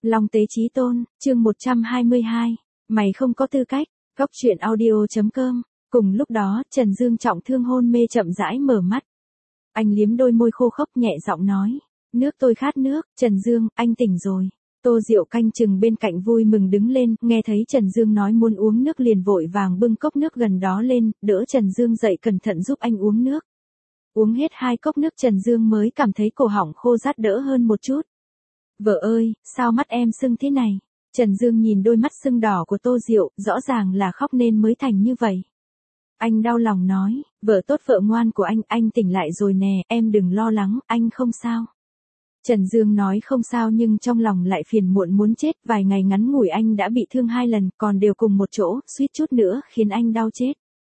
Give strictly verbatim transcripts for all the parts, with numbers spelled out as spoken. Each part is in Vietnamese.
Long Tế Chí Tôn, chương một trăm hai mươi hai. Mày không có tư cách. Góc truyện audio chấm com. Cùng lúc đó, Trần Dương trọng thương hôn mê chậm rãi mở mắt. Anh liếm đôi môi khô khốc nhẹ giọng nói. Nước tôi khát nước. Trần Dương, anh tỉnh rồi. Tô Diệu canh chừng bên cạnh vui mừng đứng lên, nghe thấy Trần Dương nói muốn uống nước liền vội vàng bưng cốc nước gần đó lên, đỡ Trần Dương dậy cẩn thận giúp anh uống nước. Uống hết hai cốc nước Trần Dương mới cảm thấy cổ họng khô rát đỡ hơn một chút. Vợ ơi, sao mắt em sưng thế này? Trần Dương nhìn đôi mắt sưng đỏ của Tô Diệu, rõ ràng là khóc nên mới thành như vậy. Anh đau lòng nói, vợ tốt vợ ngoan của anh, anh tỉnh lại rồi nè, em đừng lo lắng, anh không sao. Trần Dương nói không sao nhưng trong lòng lại phiền muộn muốn chết, vài ngày ngắn ngủi anh đã bị thương hai lần, còn đều cùng một chỗ, suýt chút nữa khiến anh đau chết.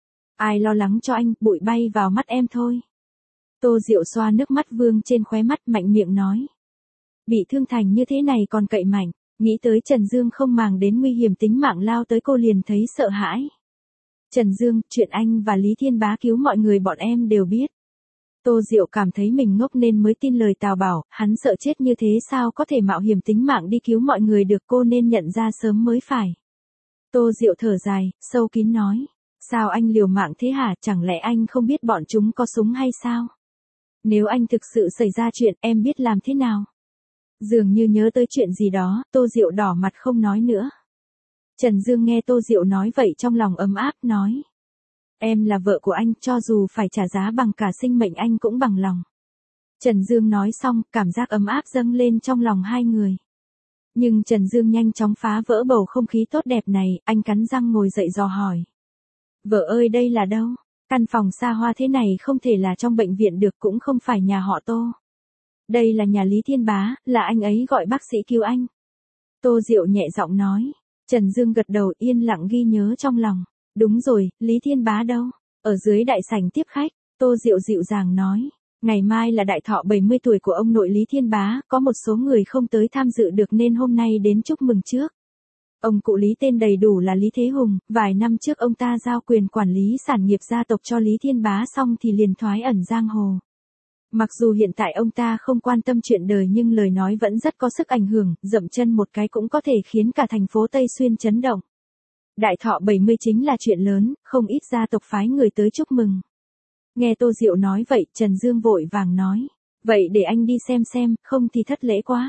Ai lo lắng cho anh, bụi bay vào mắt em thôi. Tô Diệu xoa nước mắt vương trên khóe mắt mạnh miệng nói. Bị thương thành như thế này còn cậy mạnh, nghĩ tới Trần Dương không màng đến nguy hiểm tính mạng lao tới cô liền thấy sợ hãi. Trần Dương, chuyện anh và Lý Thiên Bá cứu mọi người bọn em đều biết. Tô Diệu cảm thấy mình ngốc nên mới tin lời Tào Bảo, hắn sợ chết như thế sao có thể mạo hiểm tính mạng đi cứu mọi người được, cô nên nhận ra sớm mới phải. Tô Diệu thở dài, sâu kín nói. Sao anh liều mạng thế hả, chẳng lẽ anh không biết bọn chúng có súng hay sao? Nếu anh thực sự xảy ra chuyện em biết làm thế nào? Dường như nhớ tới chuyện gì đó, Tô Diệu đỏ mặt không nói nữa. Trần Dương nghe Tô Diệu nói vậy trong lòng ấm áp nói. Em là vợ của anh, cho dù phải trả giá bằng cả sinh mệnh anh cũng bằng lòng. Trần Dương nói xong, cảm giác ấm áp dâng lên trong lòng hai người. Nhưng Trần Dương nhanh chóng phá vỡ bầu không khí tốt đẹp này, anh cắn răng ngồi dậy dò hỏi. Vợ ơi, đây là đâu? Căn phòng xa hoa thế này không thể là trong bệnh viện được, cũng không phải nhà họ Tô. Đây là nhà Lý Thiên Bá, là anh ấy gọi bác sĩ cứu anh. Tô Diệu nhẹ giọng nói. Trần Dương gật đầu yên lặng ghi nhớ trong lòng. Đúng rồi, Lý Thiên Bá đâu? Ở dưới đại sảnh tiếp khách, Tô Diệu dịu dàng nói. Ngày mai là đại thọ bảy mươi tuổi của ông nội Lý Thiên Bá, có một số người không tới tham dự được nên hôm nay đến chúc mừng trước. Ông cụ Lý tên đầy đủ là Lý Thế Hùng, vài năm trước ông ta giao quyền quản lý sản nghiệp gia tộc cho Lý Thiên Bá xong thì liền thoái ẩn giang hồ. Mặc dù hiện tại ông ta không quan tâm chuyện đời nhưng lời nói vẫn rất có sức ảnh hưởng, dậm chân một cái cũng có thể khiến cả thành phố Tây Xuyên chấn động. Đại thọ bảy mươi chính là chuyện lớn, không ít gia tộc phái người tới chúc mừng. Nghe Tô Diệu nói vậy, Trần Dương vội vàng nói. Vậy để anh đi xem xem, không thì thất lễ quá.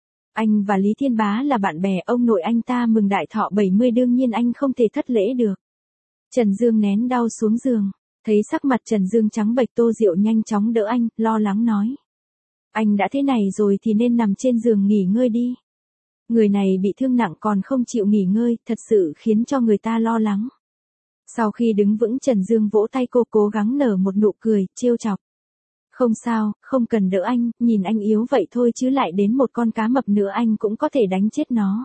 Anh và Lý Thiên Bá là bạn bè, ông nội anh ta mừng đại thọ bảy mươi đương nhiên anh không thể thất lễ được. Trần Dương nén đau xuống giường. Thấy sắc mặt Trần Dương trắng bệch, Tô Diệu nhanh chóng đỡ anh, lo lắng nói. Anh đã thế này rồi thì nên nằm trên giường nghỉ ngơi đi. Người này bị thương nặng còn không chịu nghỉ ngơi, thật sự khiến cho người ta lo lắng. Sau khi đứng vững Trần Dương vỗ tay cô cố gắng nở một nụ cười, trêu chọc. Không sao, không cần đỡ anh, nhìn anh yếu vậy thôi chứ lại đến một con cá mập nữa anh cũng có thể đánh chết nó.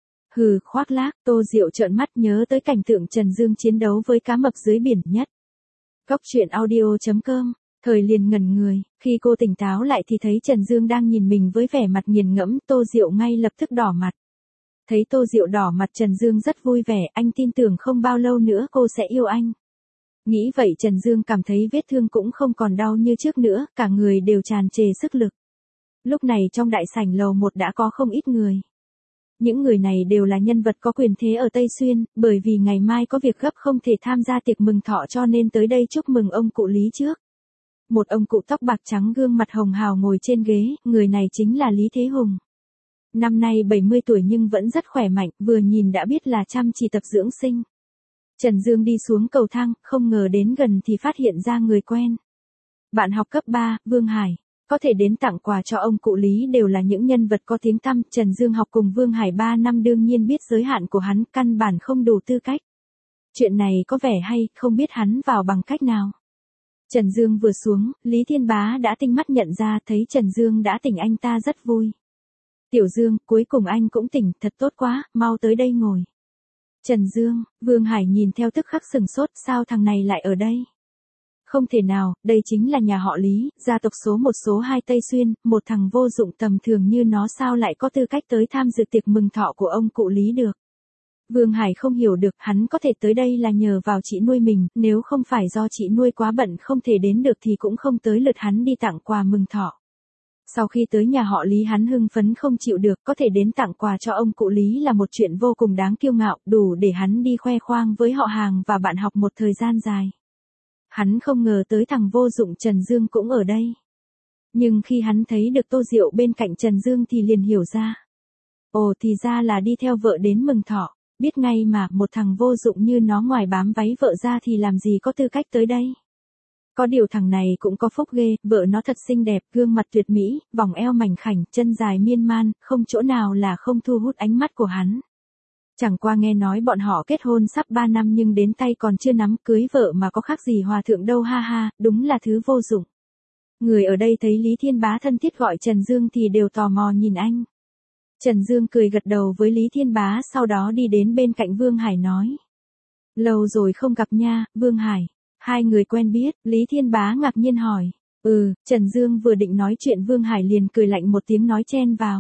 Hừ, khoác lác, Tô Diệu trợn mắt nhớ tới cảnh tượng Trần Dương chiến đấu với cá mập dưới biển nhất. Góc truyện audio chấm com, thời liền ngẩn người, khi cô tỉnh táo lại thì thấy Trần Dương đang nhìn mình với vẻ mặt nghiền ngẫm, Tô Diệu ngay lập tức đỏ mặt. Thấy Tô Diệu đỏ mặt Trần Dương rất vui vẻ, anh tin tưởng không bao lâu nữa cô sẽ yêu anh. Nghĩ vậy Trần Dương cảm thấy vết thương cũng không còn đau như trước nữa, cả người đều tràn trề sức lực. Lúc này trong đại sảnh lầu một đã có không ít người. Những người này đều là nhân vật có quyền thế ở Tây Xuyên, bởi vì ngày mai có việc gấp không thể tham gia tiệc mừng thọ cho nên tới đây chúc mừng ông cụ Lý trước. Một ông cụ tóc bạc trắng gương mặt hồng hào ngồi trên ghế, người này chính là Lý Thế Hùng. Năm nay bảy mươi tuổi nhưng vẫn rất khỏe mạnh, vừa nhìn đã biết là chăm chỉ tập dưỡng sinh. Trần Dương đi xuống cầu thang, không ngờ đến gần thì phát hiện ra người quen. Bạn học cấp ba, Vương Hải. Có thể đến tặng quà cho ông cụ Lý đều là những nhân vật có tiếng tăm, Trần Dương học cùng Vương Hải ba năm đương nhiên biết giới hạn của hắn, căn bản không đủ tư cách. Chuyện này có vẻ hay, không biết hắn vào bằng cách nào. Trần Dương vừa xuống, Lý Thiên Bá đã tinh mắt nhận ra, thấy Trần Dương đã tỉnh anh ta rất vui. Tiểu Dương, cuối cùng anh cũng tỉnh, thật tốt quá, mau tới đây ngồi. Trần Dương, Vương Hải nhìn theo tức khắc sừng sốt, sao thằng này lại ở đây? Không thể nào, đây chính là nhà họ Lý, gia tộc số một số hai Tây Xuyên, một thằng vô dụng tầm thường như nó sao lại có tư cách tới tham dự tiệc mừng thọ của ông cụ Lý được. Vương Hải không hiểu được, hắn có thể tới đây là nhờ vào chị nuôi mình, nếu không phải do chị nuôi quá bận không thể đến được thì cũng không tới lượt hắn đi tặng quà mừng thọ. Sau khi tới nhà họ Lý hắn hưng phấn không chịu được, có thể đến tặng quà cho ông cụ Lý là một chuyện vô cùng đáng kiêu ngạo, đủ để hắn đi khoe khoang với họ hàng và bạn học một thời gian dài. Hắn không ngờ tới thằng vô dụng Trần Dương cũng ở đây. Nhưng khi hắn thấy được Tô Diệu bên cạnh Trần Dương thì liền hiểu ra. Ồ, thì ra là đi theo vợ đến mừng thọ, biết ngay mà, một thằng vô dụng như nó ngoài bám váy vợ ra thì làm gì có tư cách tới đây. Có điều thằng này cũng có phúc ghê, vợ nó thật xinh đẹp, gương mặt tuyệt mỹ, vòng eo mảnh khảnh, chân dài miên man, không chỗ nào là không thu hút ánh mắt của hắn. Chẳng qua nghe nói bọn họ kết hôn sắp ba năm nhưng đến tay còn chưa nắm, cưới vợ mà có khác gì hòa thượng đâu, ha ha, đúng là thứ vô dụng. Người ở đây thấy Lý Thiên Bá thân thiết gọi Trần Dương thì đều tò mò nhìn anh. Trần Dương cười gật đầu với Lý Thiên Bá, sau đó đi đến bên cạnh Vương Hải nói. Lâu rồi không gặp nha, Vương Hải. Hai người quen biết, Lý Thiên Bá ngạc nhiên hỏi. Ừ, Trần Dương vừa định nói chuyện Vương Hải liền cười lạnh một tiếng nói chen vào.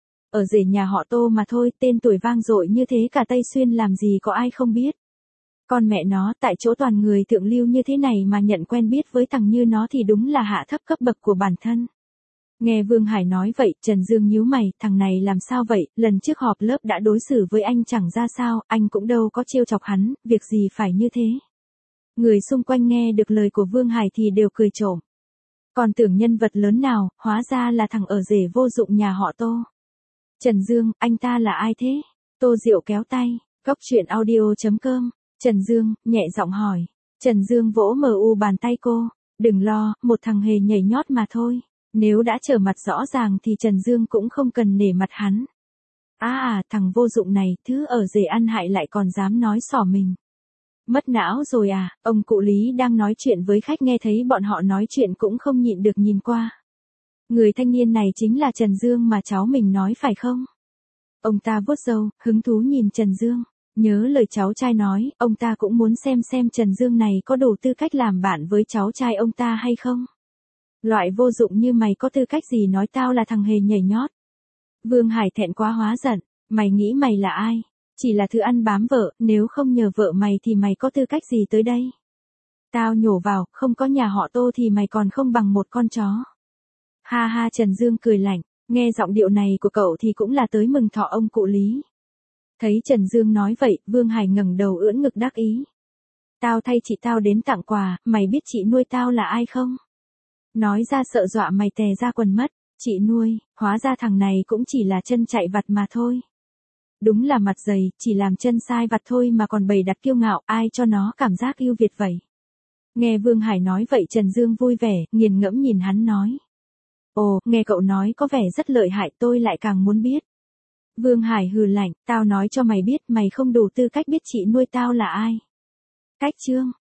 Ở rể nhà họ Tô mà thôi, tên tuổi vang dội như thế cả Tây Xuyên làm gì có ai không biết. Con mẹ nó, tại chỗ toàn người thượng lưu như thế này mà nhận quen biết với thằng như nó thì đúng là hạ thấp cấp bậc của bản thân. Nghe Vương Hải nói vậy, Trần Dương nhíu mày, thằng này làm sao vậy, lần trước họp lớp đã đối xử với anh chẳng ra sao, anh cũng đâu có trêu chọc hắn, việc gì phải như thế. Người xung quanh nghe được lời của Vương Hải thì đều cười trộm. Còn tưởng nhân vật lớn nào, hóa ra là thằng ở rể vô dụng nhà họ Tô. Trần Dương, anh ta là ai thế? Tô Diệu kéo tay, góc truyện audio chấm com. Trần Dương, nhẹ giọng hỏi. Trần Dương vỗ mờ u bàn tay cô. Đừng lo, một thằng hề nhảy nhót mà thôi. Nếu đã trở mặt rõ ràng thì Trần Dương cũng không cần nể mặt hắn. À à, thằng vô dụng này, thứ ở rể ăn hại lại còn dám nói xỏ mình. Mất não rồi à, ông cụ Lý đang nói chuyện với khách nghe thấy bọn họ nói chuyện cũng không nhịn được nhìn qua. Người thanh niên này chính là Trần Dương mà cháu mình nói phải không? Ông ta vuốt râu, hứng thú nhìn Trần Dương. Nhớ lời cháu trai nói, ông ta cũng muốn xem xem Trần Dương này có đủ tư cách làm bạn với cháu trai ông ta hay không. Loại vô dụng như mày có tư cách gì nói tao là thằng hề nhảy nhót. Vương Hải thẹn quá hóa giận, mày nghĩ mày là ai? Chỉ là thứ ăn bám vợ, nếu không nhờ vợ mày thì mày có tư cách gì tới đây? Tao nhổ vào, không có nhà họ Tô thì mày còn không bằng một con chó. Ha ha, Trần Dương cười lạnh, nghe giọng điệu này của cậu thì cũng là tới mừng thọ ông cụ Lý. Thấy Trần Dương nói vậy, Vương Hải ngẩng đầu ưỡn ngực đắc ý. Tao thay chị tao đến tặng quà, mày biết chị nuôi tao là ai không? Nói ra sợ dọa mày tè ra quần mất, chị nuôi, hóa ra thằng này cũng chỉ là chân chạy vặt mà thôi. Đúng là mặt dày, chỉ làm chân sai vặt thôi mà còn bày đặt kiêu ngạo, ai cho nó cảm giác ưu việt vậy. Nghe Vương Hải nói vậy Trần Dương vui vẻ, nghiền ngẫm nhìn hắn nói. Ồ, nghe cậu nói có vẻ rất lợi hại, tôi lại càng muốn biết. Vương Hải hừ lạnh, tao nói cho mày biết mày không đủ tư cách biết chị nuôi tao là ai. Cách chương.